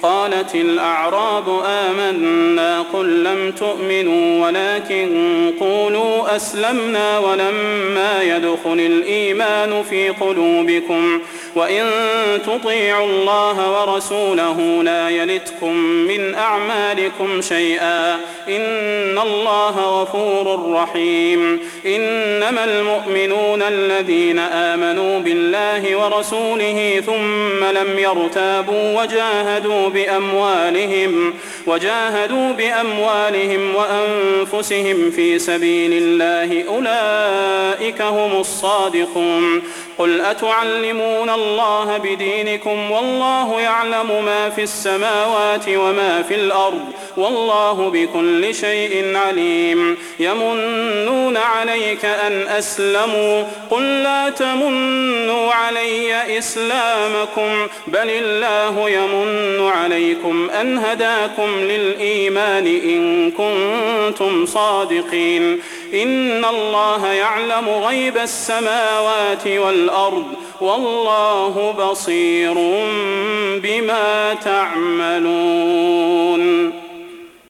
قالت الأعراب آمنا قل لم تؤمنوا ولكن قولوا أسلمنا ولما يدخل الإيمان في قلوبكم وإن تطيعوا الله ورسوله لا يلتكم من أعمالكم شيئا إن الله غفور رحيم. إنما المؤمنون الذين آمنوا بالله ورسوله ثم لم يرتابوا وجاهدوا بأموالهم وأنفسهم في سبيل الله أولئك هم الصادقون. قل أتعلمون الله بدينكم والله يعلم ما في السماوات وما في الأرض والله بكل شيء عليم. يمنون عليك أن أسلموا قل لا تمنوا علي إسلامكم بل الله يمن عليكم أن هداكم للإيمان إن كنتم صادقين. إن الله يعلم غيب السماوات والأرض والله بصير بما تعملون.